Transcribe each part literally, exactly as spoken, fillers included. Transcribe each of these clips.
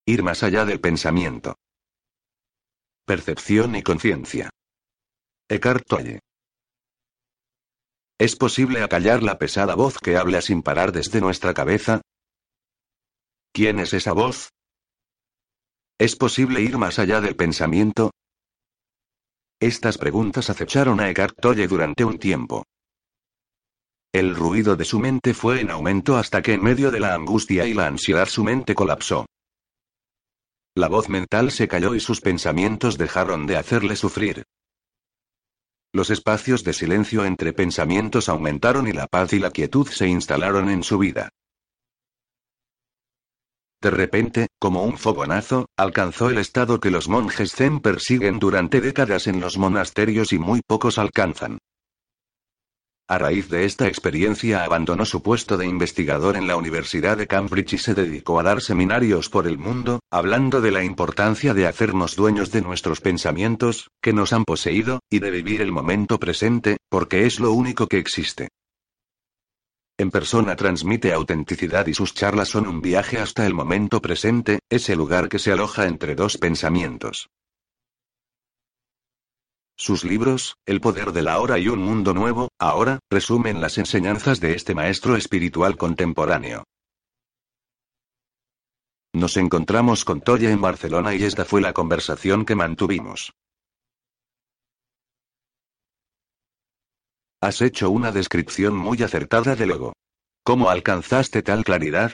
Ir más allá del pensamiento. Percepción y conciencia. Eckhart Tolle. ¿Es posible acallar la pesada voz que habla sin parar desde nuestra cabeza? ¿Quién es esa voz? ¿Es posible ir más allá del pensamiento? Estas preguntas acecharon a Eckhart Tolle durante un tiempo. El ruido de su mente fue en aumento hasta que en medio de la angustia y la ansiedad su mente colapsó. La voz mental se calló y sus pensamientos dejaron de hacerle sufrir. Los espacios de silencio entre pensamientos aumentaron y la paz y la quietud se instalaron en su vida. De repente, como un fogonazo, alcanzó el estado que los monjes zen persiguen durante décadas en los monasterios y muy pocos alcanzan. A raíz de esta experiencia abandonó su puesto de investigador en la Universidad de Cambridge y se dedicó a dar seminarios por el mundo, hablando de la importancia de hacernos dueños de nuestros pensamientos, que nos han poseído, y de vivir el momento presente, porque es lo único que existe. En persona transmite autenticidad y sus charlas son un viaje hasta el momento presente, ese lugar que se aloja entre dos pensamientos. Sus libros, El poder de la hora y Un mundo nuevo, ahora, resumen las enseñanzas de este maestro espiritual contemporáneo. Nos encontramos con Tolle en Barcelona y esta fue la conversación que mantuvimos. Has hecho una descripción muy acertada del ego. ¿Cómo alcanzaste tal claridad?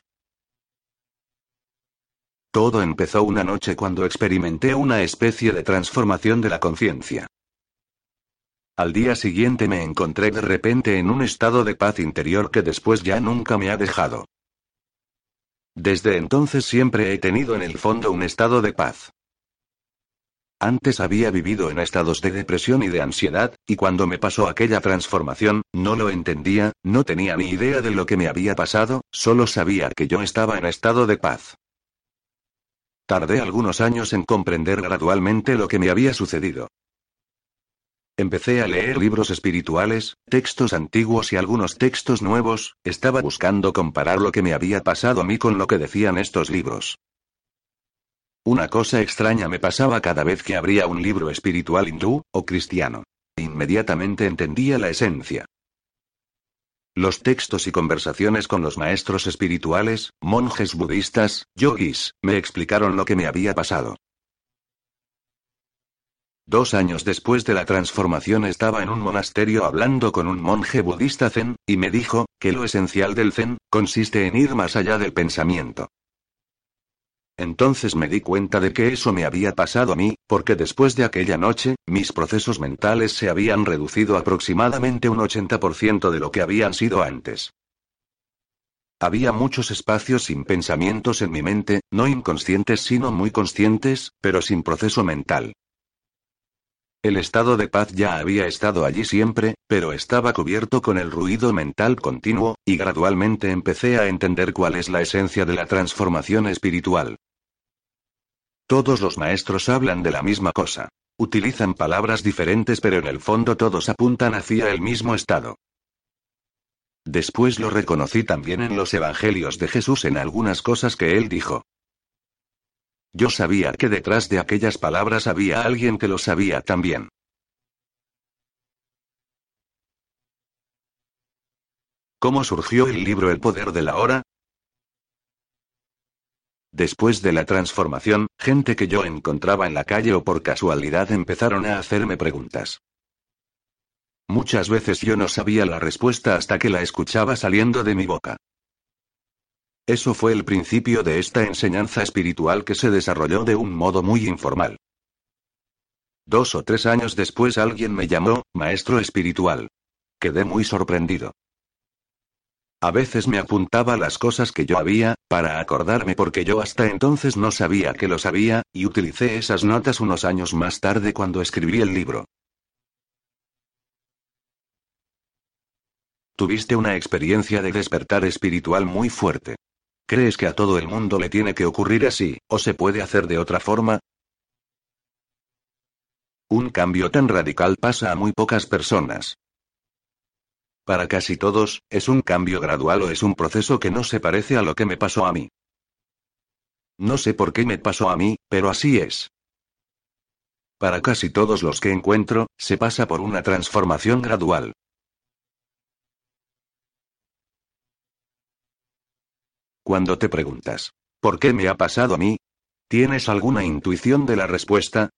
Todo empezó una noche cuando experimenté una especie de transformación de la conciencia. Al día siguiente me encontré de repente en un estado de paz interior que después ya nunca me ha dejado. Desde entonces siempre he tenido en el fondo un estado de paz. Antes había vivido en estados de depresión y de ansiedad, y cuando me pasó aquella transformación, no lo entendía, no tenía ni idea de lo que me había pasado, solo sabía que yo estaba en estado de paz. Tardé algunos años en comprender gradualmente lo que me había sucedido. Empecé a leer libros espirituales, textos antiguos y algunos textos nuevos, estaba buscando comparar lo que me había pasado a mí con lo que decían estos libros. Una cosa extraña me pasaba cada vez que abría un libro espiritual hindú, o cristiano. Inmediatamente entendía la esencia. Los textos y conversaciones con los maestros espirituales, monjes budistas, yogis, me explicaron lo que me había pasado. Dos años después de la transformación estaba en un monasterio hablando con un monje budista zen, y me dijo, que lo esencial del zen, consiste en ir más allá del pensamiento. Entonces me di cuenta de que eso me había pasado a mí, porque después de aquella noche, mis procesos mentales se habían reducido aproximadamente un ochenta por ciento de lo que habían sido antes. Había muchos espacios sin pensamientos en mi mente, no inconscientes sino muy conscientes, pero sin proceso mental. El estado de paz ya había estado allí siempre, pero estaba cubierto con el ruido mental continuo, y gradualmente empecé a entender cuál es la esencia de la transformación espiritual. Todos los maestros hablan de la misma cosa. Utilizan palabras diferentes pero en el fondo todos apuntan hacia el mismo estado. Después lo reconocí también en los evangelios de Jesús en algunas cosas que él dijo. Yo sabía que detrás de aquellas palabras había alguien que lo sabía también. ¿Cómo surgió el libro El poder de la hora? Después de la transformación, gente que yo encontraba en la calle o por casualidad empezaron a hacerme preguntas. Muchas veces yo no sabía la respuesta hasta que la escuchaba saliendo de mi boca. Eso fue el principio de esta enseñanza espiritual que se desarrolló de un modo muy informal. Dos o tres años después alguien me llamó, maestro espiritual. Quedé muy sorprendido. A veces me apuntaba las cosas que yo había, para acordarme porque yo hasta entonces no sabía que lo sabía, y utilicé esas notas unos años más tarde cuando escribí el libro. Tuviste una experiencia de despertar espiritual muy fuerte. ¿Crees que a todo el mundo le tiene que ocurrir así, o se puede hacer de otra forma? Un cambio tan radical pasa a muy pocas personas. Para casi todos, es un cambio gradual o es un proceso que no se parece a lo que me pasó a mí. No sé por qué me pasó a mí, pero así es. Para casi todos los que encuentro, se pasa por una transformación gradual. Cuando te preguntas, ¿por qué me ha pasado a mí? ¿Tienes alguna intuición de la respuesta?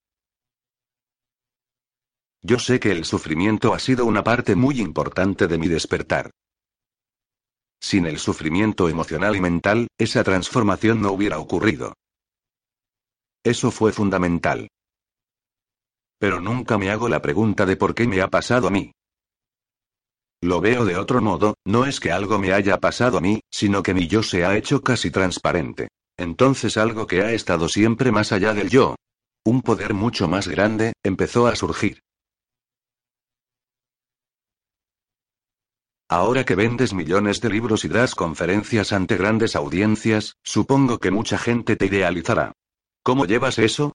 Yo sé que el sufrimiento ha sido una parte muy importante de mi despertar. Sin el sufrimiento emocional y mental, esa transformación no hubiera ocurrido. Eso fue fundamental. Pero nunca me hago la pregunta de por qué me ha pasado a mí. Lo veo de otro modo, no es que algo me haya pasado a mí, sino que mi yo se ha hecho casi transparente. Entonces algo que ha estado siempre más allá del yo, un poder mucho más grande, empezó a surgir. Ahora que vendes millones de libros y das conferencias ante grandes audiencias, supongo que mucha gente te idealizará. ¿Cómo llevas eso?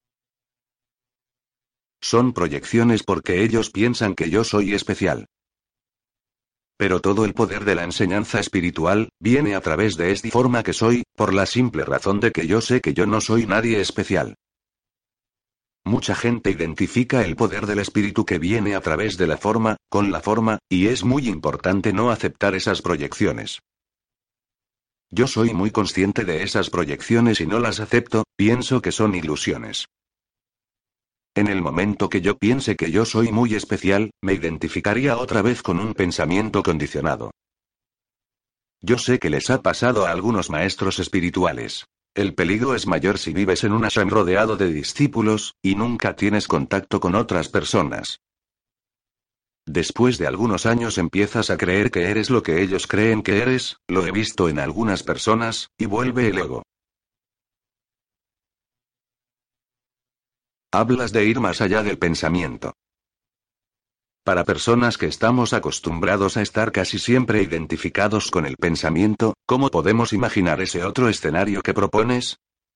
Son proyecciones porque ellos piensan que yo soy especial. Pero todo el poder de la enseñanza espiritual, viene a través de esta forma que soy, por la simple razón de que yo sé que yo no soy nadie especial. Mucha gente identifica el poder del espíritu que viene a través de la forma, con la forma, y es muy importante no aceptar esas proyecciones. Yo soy muy consciente de esas proyecciones y no las acepto, pienso que son ilusiones. En el momento que yo piense que yo soy muy especial, me identificaría otra vez con un pensamiento condicionado. Yo sé que les ha pasado a algunos maestros espirituales. El peligro es mayor si vives en un ashram rodeado de discípulos, y nunca tienes contacto con otras personas. Después de algunos años empiezas a creer que eres lo que ellos creen que eres, lo he visto en algunas personas, y vuelve el ego. Hablas de ir más allá del pensamiento. Para personas que estamos acostumbrados a estar casi siempre identificados con el pensamiento, ¿cómo podemos imaginar ese otro escenario que propones?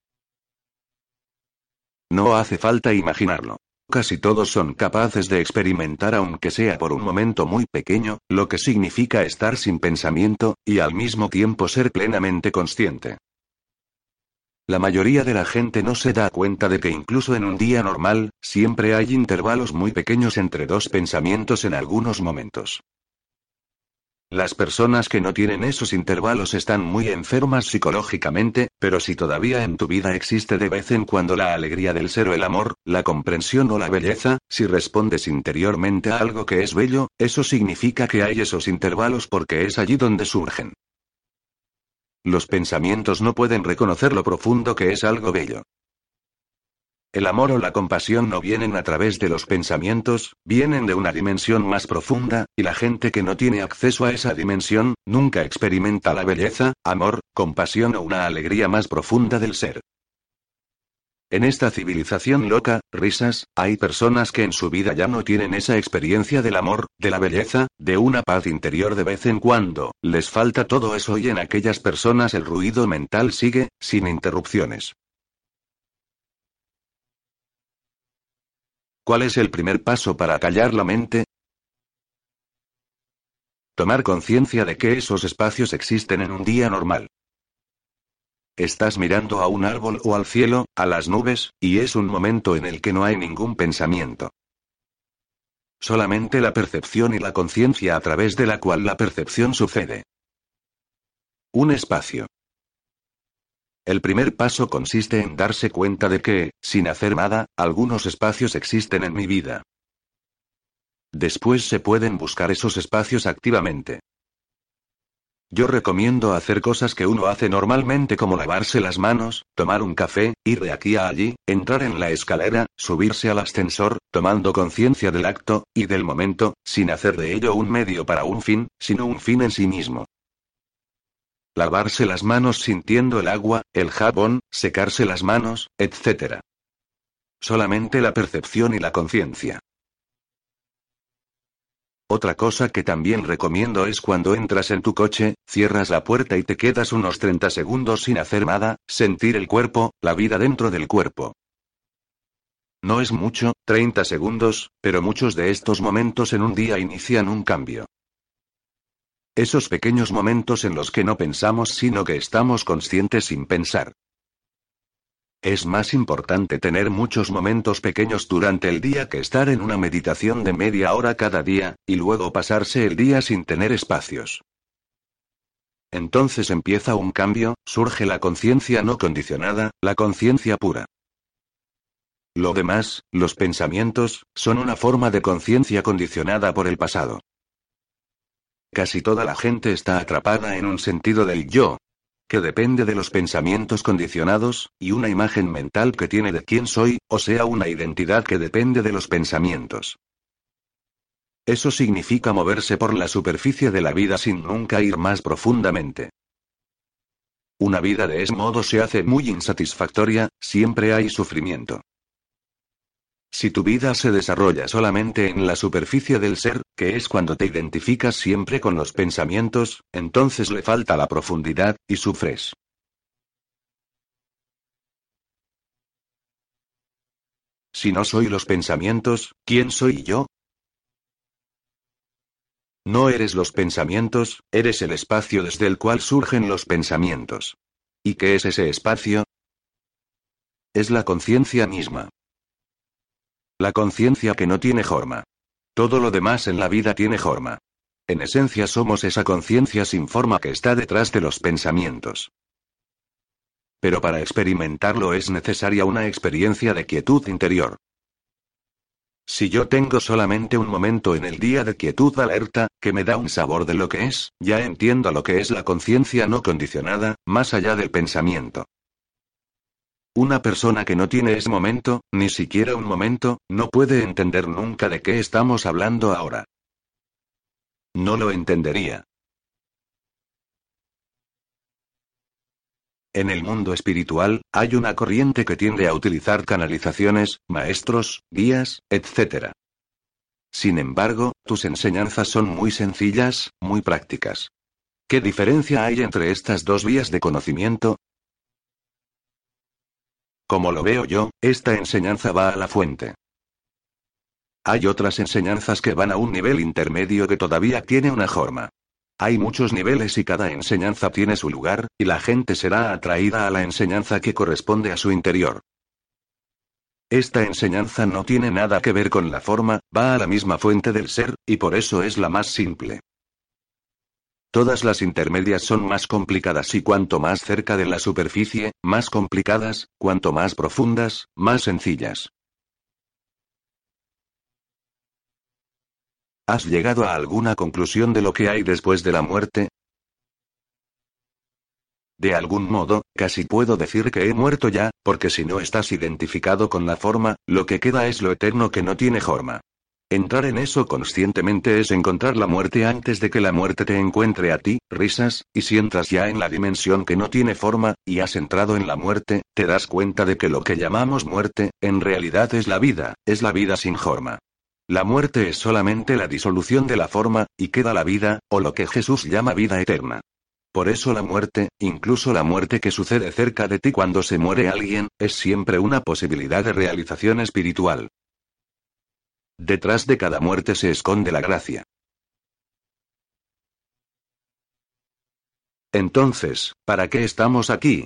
No hace falta imaginarlo. Casi todos son capaces de experimentar, aunque sea por un momento muy pequeño, lo que significa estar sin pensamiento, y al mismo tiempo ser plenamente consciente. La mayoría de la gente no se da cuenta de que incluso en un día normal, siempre hay intervalos muy pequeños entre dos pensamientos en algunos momentos. Las personas que no tienen esos intervalos están muy enfermas psicológicamente, pero si todavía en tu vida existe de vez en cuando la alegría del ser o el amor, la comprensión o la belleza, si respondes interiormente a algo que es bello, eso significa que hay esos intervalos porque es allí donde surgen. Los pensamientos no pueden reconocer lo profundo que es algo bello. El amor o la compasión no vienen a través de los pensamientos, vienen de una dimensión más profunda, y la gente que no tiene acceso a esa dimensión, nunca experimenta la belleza, amor, compasión o una alegría más profunda del ser. En esta civilización loca, risas, hay personas que en su vida ya no tienen esa experiencia del amor, de la belleza, de una paz interior de vez en cuando, les falta todo eso y en aquellas personas el ruido mental sigue, sin interrupciones. ¿Cuál es el primer paso para callar la mente? Tomar conciencia de que esos espacios existen en un día normal. Estás mirando a un árbol o al cielo, a las nubes, y es un momento en el que no hay ningún pensamiento. Solamente la percepción y la conciencia a través de la cual la percepción sucede. Un espacio. El primer paso consiste en darse cuenta de que, sin hacer nada, algunos espacios existen en mi vida. Después se pueden buscar esos espacios activamente. Yo recomiendo hacer cosas que uno hace normalmente como lavarse las manos, tomar un café, ir de aquí a allí, entrar en la escalera, subirse al ascensor, tomando conciencia del acto, y del momento, sin hacer de ello un medio para un fin, sino un fin en sí mismo. Lavarse las manos sintiendo el agua, el jabón, secarse las manos, etcétera. Solamente la percepción y la conciencia. Otra cosa que también recomiendo es cuando entras en tu coche, cierras la puerta y te quedas unos treinta segundos sin hacer nada, sentir el cuerpo, la vida dentro del cuerpo. No es mucho, treinta segundos, pero muchos de estos momentos en un día inician un cambio. Esos pequeños momentos en los que no pensamos sino que estamos conscientes sin pensar. Es más importante tener muchos momentos pequeños durante el día que estar en una meditación de media hora cada día, y luego pasarse el día sin tener espacios. Entonces empieza un cambio, surge la conciencia no condicionada, la conciencia pura. Lo demás, los pensamientos, son una forma de conciencia condicionada por el pasado. Casi toda la gente está atrapada en un sentido del yo, que depende de los pensamientos condicionados, y una imagen mental que tiene de quién soy, o sea, una identidad que depende de los pensamientos. Eso significa moverse por la superficie de la vida sin nunca ir más profundamente. Una vida de ese modo se hace muy insatisfactoria, siempre hay sufrimiento. Si tu vida se desarrolla solamente en la superficie del ser, que es cuando te identificas siempre con los pensamientos, entonces le falta la profundidad, y sufres. Si no soy los pensamientos, ¿quién soy yo? No eres los pensamientos, eres el espacio desde el cual surgen los pensamientos. ¿Y qué es ese espacio? Es la conciencia misma. La conciencia que no tiene forma. Todo lo demás en la vida tiene forma. En esencia somos esa conciencia sin forma que está detrás de los pensamientos. Pero para experimentarlo es necesaria una experiencia de quietud interior. Si yo tengo solamente un momento en el día de quietud alerta, que me da un sabor de lo que es, ya entiendo lo que es la conciencia no condicionada, más allá del pensamiento. Una persona que no tiene ese momento, ni siquiera un momento, no puede entender nunca de qué estamos hablando ahora. No lo entendería. En el mundo espiritual, hay una corriente que tiende a utilizar canalizaciones, maestros, guías, etcétera. Sin embargo, tus enseñanzas son muy sencillas, muy prácticas. ¿Qué diferencia hay entre estas dos vías de conocimiento? Como lo veo yo, esta enseñanza va a la fuente. Hay otras enseñanzas que van a un nivel intermedio que todavía tiene una forma. Hay muchos niveles y cada enseñanza tiene su lugar, y la gente será atraída a la enseñanza que corresponde a su interior. Esta enseñanza no tiene nada que ver con la forma, va a la misma fuente del ser, y por eso es la más simple. Todas las intermedias son más complicadas y cuanto más cerca de la superficie, más complicadas, cuanto más profundas, más sencillas. ¿Has llegado a alguna conclusión de lo que hay después de la muerte? De algún modo, casi puedo decir que he muerto ya, porque si no estás identificado con la forma, lo que queda es lo eterno que no tiene forma. Entrar en eso conscientemente es encontrar la muerte antes de que la muerte te encuentre a ti, risas, y si entras ya en la dimensión que no tiene forma, y has entrado en la muerte, te das cuenta de que lo que llamamos muerte, en realidad es la vida, es la vida sin forma. La muerte es solamente la disolución de la forma, y queda la vida, o lo que Jesús llama vida eterna. Por eso la muerte, incluso la muerte que sucede cerca de ti cuando se muere alguien, es siempre una posibilidad de realización espiritual. Detrás de cada muerte se esconde la gracia. Entonces, ¿para qué estamos aquí?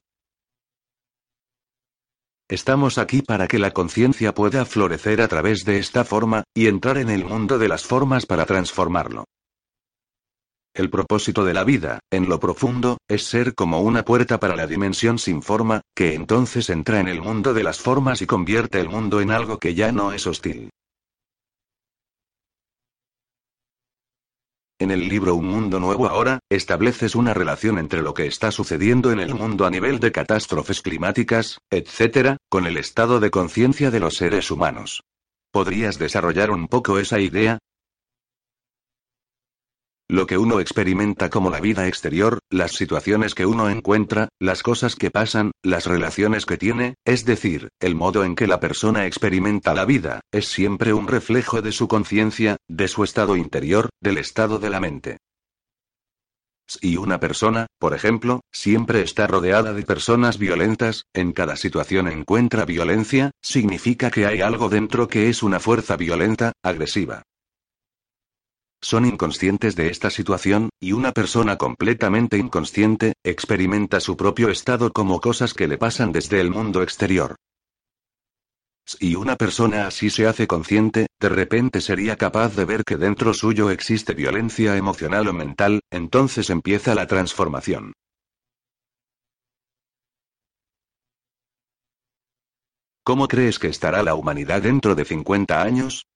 Estamos aquí para que la conciencia pueda florecer a través de esta forma, y entrar en el mundo de las formas para transformarlo. El propósito de la vida, en lo profundo, es ser como una puerta para la dimensión sin forma, que entonces entra en el mundo de las formas y convierte el mundo en algo que ya no es hostil. En el libro Un Mundo Nuevo Ahora, estableces una relación entre lo que está sucediendo en el mundo a nivel de catástrofes climáticas, etcétera, con el estado de conciencia de los seres humanos. ¿Podrías desarrollar un poco esa idea? Lo que uno experimenta como la vida exterior, las situaciones que uno encuentra, las cosas que pasan, las relaciones que tiene, es decir, el modo en que la persona experimenta la vida, es siempre un reflejo de su conciencia, de su estado interior, del estado de la mente. Si una persona, por ejemplo, siempre está rodeada de personas violentas, en cada situación encuentra violencia, significa que hay algo dentro que es una fuerza violenta, agresiva. son inconscientes de esta situación, y una persona completamente inconsciente, experimenta su propio estado como cosas que le pasan desde el mundo exterior. Si una persona así se hace consciente, de repente sería capaz de ver que dentro suyo existe violencia emocional o mental, entonces empieza la transformación. ¿Cómo crees que estará la humanidad dentro de cincuenta años?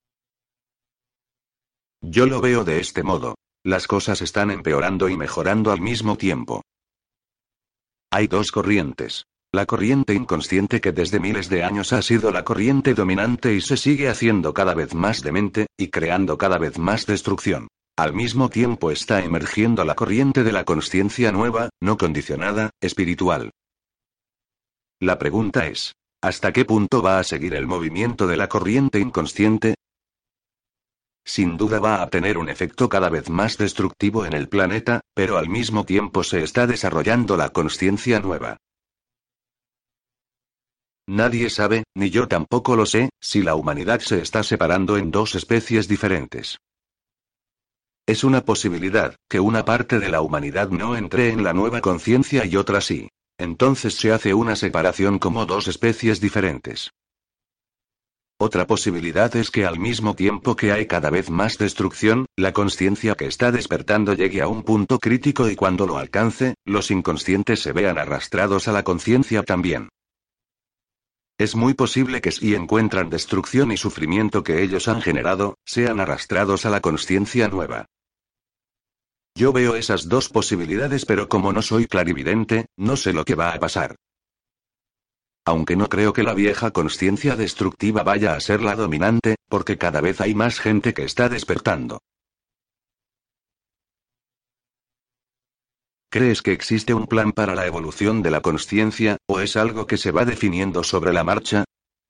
Yo lo veo de este modo. Las cosas están empeorando y mejorando al mismo tiempo. Hay dos corrientes. La corriente inconsciente que desde miles de años ha sido la corriente dominante y se sigue haciendo cada vez más demente, y creando cada vez más destrucción. Al mismo tiempo está emergiendo la corriente de la consciencia nueva, no condicionada, espiritual. La pregunta es, ¿hasta qué punto va a seguir el movimiento de la corriente inconsciente? Sin duda va a tener un efecto cada vez más destructivo en el planeta, pero al mismo tiempo se está desarrollando la consciencia nueva. Nadie sabe, ni yo tampoco lo sé, si la humanidad se está separando en dos especies diferentes. Es una posibilidad, que una parte de la humanidad no entre en la nueva conciencia y otra sí. Entonces se hace una separación como dos especies diferentes. Otra posibilidad es que al mismo tiempo que hay cada vez más destrucción, la conciencia que está despertando llegue a un punto crítico y cuando lo alcance, los inconscientes se vean arrastrados a la conciencia también. Es muy posible que si encuentran destrucción y sufrimiento que ellos han generado, sean arrastrados a la consciencia nueva. Yo veo esas dos posibilidades, pero como no soy clarividente, no sé lo que va a pasar. Aunque no creo que la vieja consciencia destructiva vaya a ser la dominante, porque cada vez hay más gente que está despertando. ¿Crees que existe un plan para la evolución de la consciencia, o es algo que se va definiendo sobre la marcha?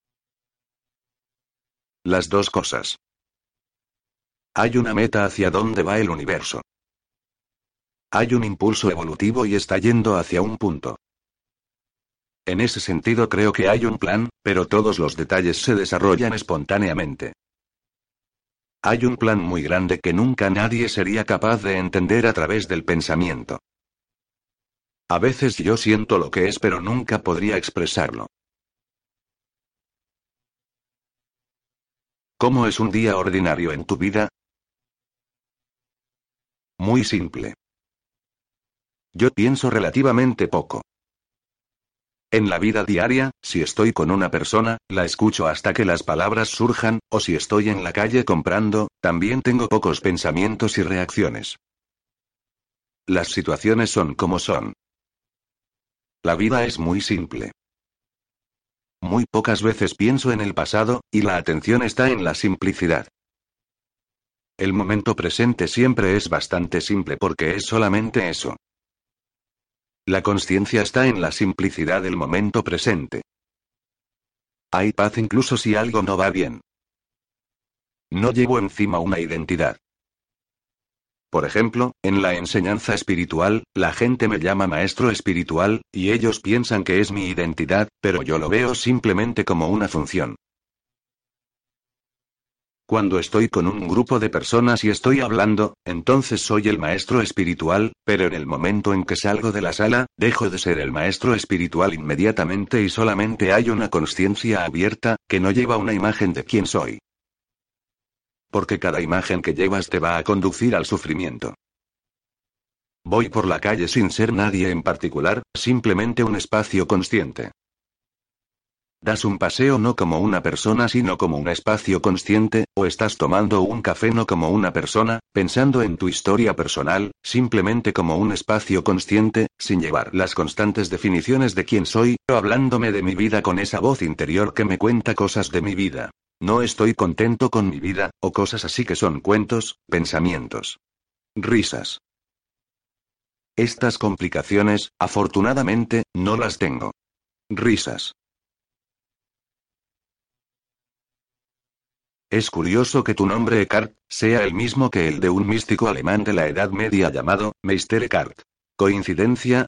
Las dos cosas. Hay una meta hacia dónde va el universo. Hay un impulso evolutivo y está yendo hacia un punto. En ese sentido creo que hay un plan, pero todos los detalles se desarrollan espontáneamente. Hay un plan muy grande que nunca nadie sería capaz de entender a través del pensamiento. A veces yo siento lo que es, pero nunca podría expresarlo. ¿Cómo es un día ordinario en tu vida? Muy simple. Yo pienso relativamente poco. En la vida diaria, si estoy con una persona, la escucho hasta que las palabras surjan, o si estoy en la calle comprando, también tengo pocos pensamientos y reacciones. Las situaciones son como son. La vida es muy simple. Muy pocas veces pienso en el pasado, y la atención está en la simplicidad. El momento presente siempre es bastante simple porque es solamente eso. La consciencia está en la simplicidad del momento presente. Hay paz incluso si algo no va bien. No llevo encima una identidad. Por ejemplo, en la enseñanza espiritual, la gente me llama maestro espiritual, y ellos piensan que es mi identidad, pero yo lo veo simplemente como una función. Cuando estoy con un grupo de personas y estoy hablando, entonces soy el maestro espiritual, pero en el momento en que salgo de la sala, dejo de ser el maestro espiritual inmediatamente y solamente hay una consciencia abierta, que no lleva una imagen de quién soy. Porque cada imagen que llevas te va a conducir al sufrimiento. Voy por la calle sin ser nadie en particular, simplemente un espacio consciente. Das un paseo no como una persona sino como un espacio consciente, o estás tomando un café no como una persona, pensando en tu historia personal, simplemente como un espacio consciente, sin llevar las constantes definiciones de quién soy, o hablándome de mi vida con esa voz interior que me cuenta cosas de mi vida. No estoy contento con mi vida, o cosas así que son cuentos, pensamientos. Risas. Estas complicaciones, afortunadamente, no las tengo. Risas. Es curioso que tu nombre Eckhart sea el mismo que el de un místico alemán de la Edad Media llamado Meister Eckhart. ¿Coincidencia?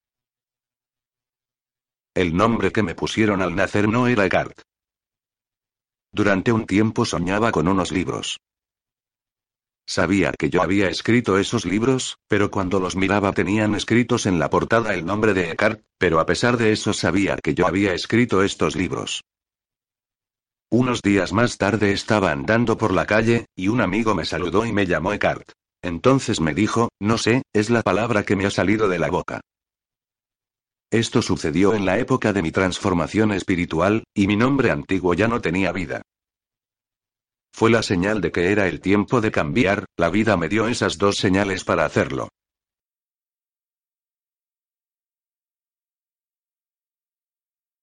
El nombre que me pusieron al nacer no era Eckhart. Durante un tiempo soñaba con unos libros. Sabía que yo había escrito esos libros, pero cuando los miraba tenían escritos en la portada el nombre de Eckhart, pero a pesar de eso sabía que yo había escrito estos libros. Unos días más tarde estaba andando por la calle, y un amigo me saludó y me llamó Eckhart. Entonces me dijo, no sé, es la palabra que me ha salido de la boca. Esto sucedió en la época de mi transformación espiritual, y mi nombre antiguo ya no tenía vida. Fue la señal de que era el tiempo de cambiar, la vida me dio esas dos señales para hacerlo.